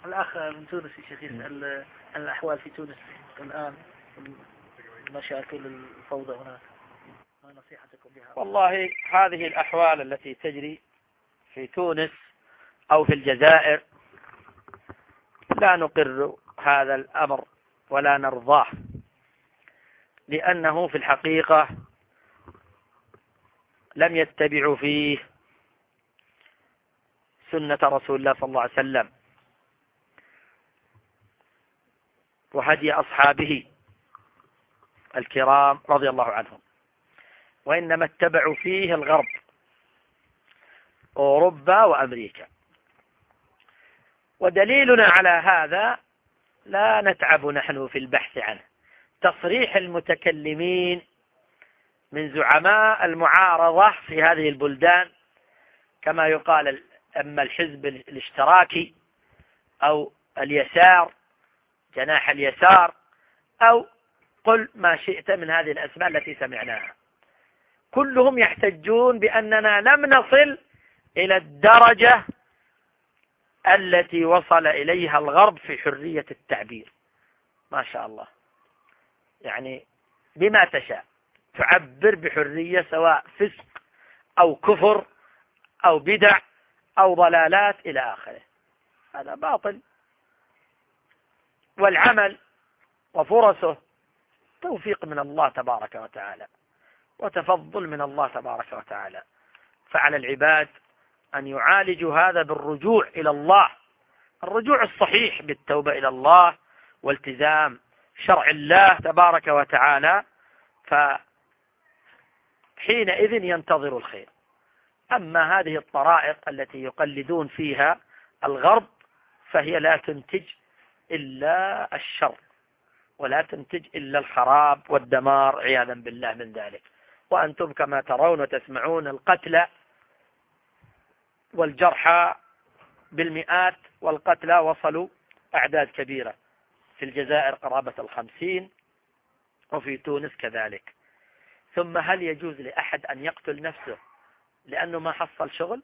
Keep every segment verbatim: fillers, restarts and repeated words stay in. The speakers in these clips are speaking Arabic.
الأخ من تونس يا شيخ يسأل عن الأحوال في تونس الآن، المشاكل الفوضى هناك، ما نصيحتكم بها؟ والله هذه الأحوال التي تجري في تونس أو في الجزائر لا نقر هذا الأمر ولا نرضاه، لأنه في الحقيقة لم يتبعوا فيه سنة رسول الله صلى الله عليه وسلم وهدي أصحابه الكرام رضي الله عنهم، وإنما اتبعوا فيه الغرب، أوروبا وأمريكا. ودليلنا على هذا لا نتعب نحن في البحث عنه، تصريح المتكلمين من زعماء المعارضة في هذه البلدان، كما يقال أما الحزب الاشتراكي أو اليسار جناح اليسار أو قل ما شئت من هذه الأسماء التي سمعناها، كلهم يحتجون بأننا لم نصل إلى الدرجة التي وصل إليها الغرب في حرية التعبير. ما شاء الله، يعني بما تشاء تعبر بحرية، سواء فسق أو كفر أو بدع أو ضلالات إلى آخره. هذا باطل، والعمل وفرصه توفيق من الله تبارك وتعالى وتفضل من الله تبارك وتعالى، فعلى العباد أن يعالجوا هذا بالرجوع إلى الله، الرجوع الصحيح بالتوبة إلى الله والتزام شرع الله تبارك وتعالى، فحينئذ ينتظر الخير. أما هذه الطرائق التي يقلدون فيها الغرب فهي لا تنتج إلا الشر ولا تنتج إلا الخراب والدمار عياذا بالله من ذلك. وأنتم كما ترون وتسمعون القتلى والجرحى بالمئات، والقتلى وصلوا أعداد كبيرة، في الجزائر قرابة الخمسين وفي تونس كذلك. ثم هل يجوز لأحد أن يقتل نفسه لأنه ما حصل شغل؟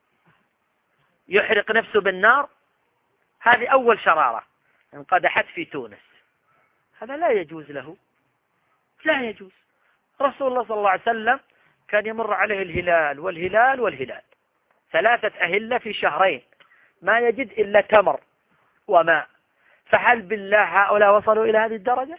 يحرق نفسه بالنار؟ هذه أول شرارة انقدحت في تونس، هذا لا يجوز له، لا يجوز. رسول الله صلى الله عليه وسلم كان يمر عليه الهلال والهلال والهلال، ثلاثة أهلة في شهرين، ما يجد إلا تمر وماء، فهل بالله هؤلاء وصلوا إلى هذه الدرجة؟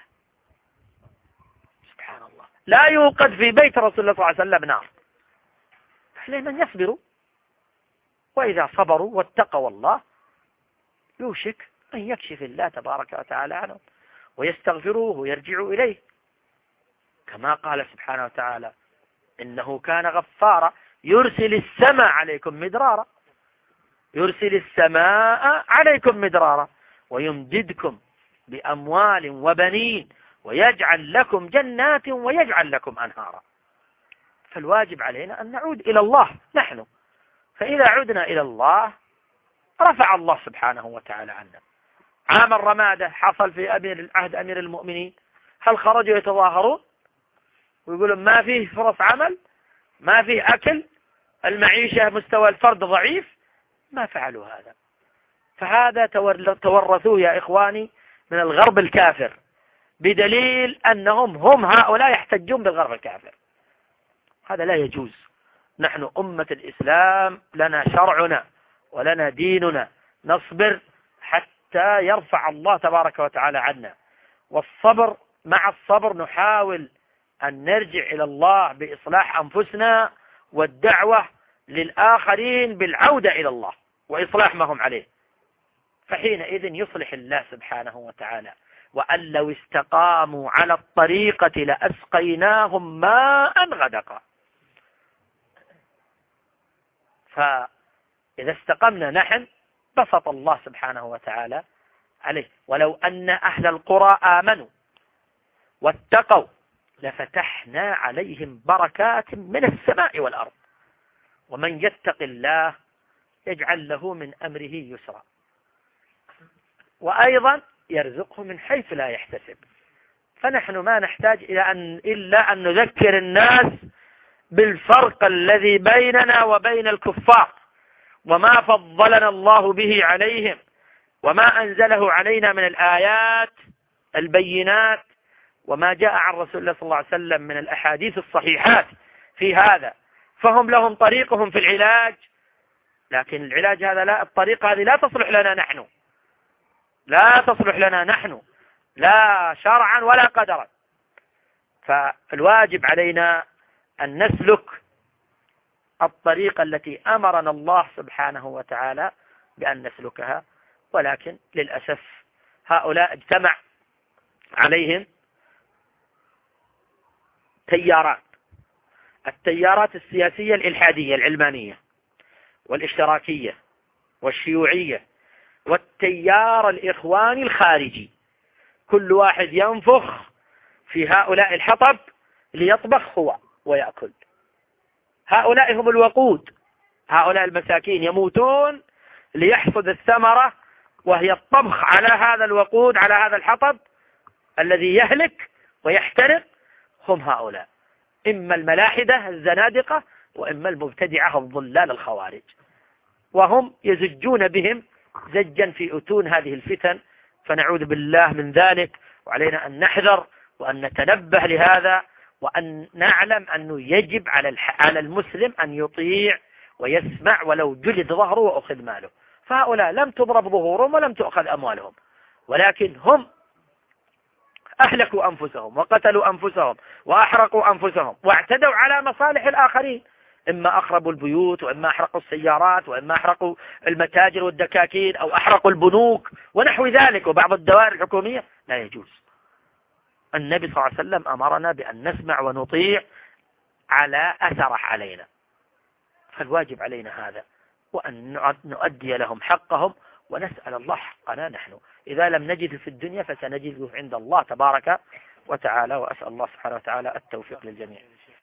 سبحان الله، لا يوقد في بيت رسول الله صلى الله عليه وسلم نار، فلمن يصبروا، وإذا صبروا واتقوا الله يوشك أن يكشف الله تبارك وتعالى عنهم ويستغفروه ويرجعوا إليه، كما قال سبحانه وتعالى إنه كان غفارا يرسل السماء عليكم مدرارا، يرسل السماء عليكم مدرارا ويمددكم بأموال وبنين ويجعل لكم جنات ويجعل لكم أنهارا. فالواجب علينا أن نعود إلى الله نحن، فإذا عدنا إلى الله رفع الله سبحانه وتعالى عنا. عام الرمادة حصل في أمير عهد أمير المؤمنين، هل خرجوا يتظاهرون ويقولون ما فيه فرص عمل، ما فيه أكل، المعيشة مستوى الفرد ضعيف؟ ما فعلوا هذا. فهذا تورثوه يا إخواني من الغرب الكافر، بدليل أنهم هم هؤلاء يحتجون بالغرب الكافر. هذا لا يجوز. نحن أمة الإسلام لنا شرعنا ولنا ديننا، نصبر حتى يرفع الله تبارك وتعالى عنا، والصبر مع الصبر نحاول أن نرجع إلى الله بإصلاح أنفسنا والدعوة للآخرين بالعودة إلى الله وإصلاح ما هم عليه، فحينئذ يصلح الله سبحانه وتعالى. وأن لو استقاموا على الطريقة لأسقيناهم ماء غدقا. فإذا استقمنا نحن بسط الله سبحانه وتعالى عليه. ولو أن أهل القرى آمنوا واتقوا لفتحنا عليهم بركات من السماء والأرض، ومن يتق الله يجعل له من أمره يسرا، وأيضا يرزقه من حيث لا يحتسب. فنحن ما نحتاج إلى أن إلا أن نذكر الناس بالفرق الذي بيننا وبين الكفار، وما فضلنا الله به عليهم وما أنزله علينا من الآيات البينات وما جاء عن رسول الله صلى الله عليه وسلم من الأحاديث الصحيحات في هذا، فهم لهم طريقهم في العلاج، لكن العلاج هذا لا الطريقة هذه لا تصلح لنا نحن، لا تصلح لنا نحن لا شرعا ولا قدرا. فالواجب علينا أن نسلك الطريقة التي أمرنا الله سبحانه وتعالى بأن نسلكها، ولكن للأسف هؤلاء اجتمع عليهم تيارات، التيارات السياسية الإلحادية العلمانية والاشتراكية والشيوعية والتيار الإخواني الخارجي، كل واحد ينفخ في هؤلاء الحطب ليطبخ هو ويأكل. هؤلاء هم الوقود، هؤلاء المساكين يموتون ليحصد الثمرة، وهي الطبخ على هذا الوقود، على هذا الحطب الذي يهلك ويحترق. هم هؤلاء، إما الملاحدة الزنادقة وإما المبتدعة الضلال الخوارج، وهم يزجون بهم زجا في أتون هذه الفتن، فنعوذ بالله من ذلك. وعلينا أن نحذر وأن نتنبه لهذا، وأن نعلم أنه يجب على على المسلم أن يطيع ويسمع ولو جلد ظهره وأخذ ماله. فهؤلاء لم تضرب ظهورهم ولم تؤخذ أموالهم، ولكن هم أهلكوا أنفسهم وقتلوا أنفسهم وأحرقوا أنفسهم واعتدوا على مصالح الآخرين، إما أخربوا البيوت وإما أحرقوا السيارات وإما أحرقوا المتاجر والدكاكين أو أحرقوا البنوك ونحو ذلك وبعض الدوائر الحكومية. لا يجوز. النبي صلى الله عليه وسلم أمرنا بأن نسمع ونطيع على أثره علينا، فالواجب علينا هذا، وأن نؤدي لهم حقهم ونسأل الله حقنا نحن. إذا لم نجد في الدنيا فسنجده عند الله تبارك وتعالى، وأسأل الله سبحانه وتعالى التوفيق للجميع.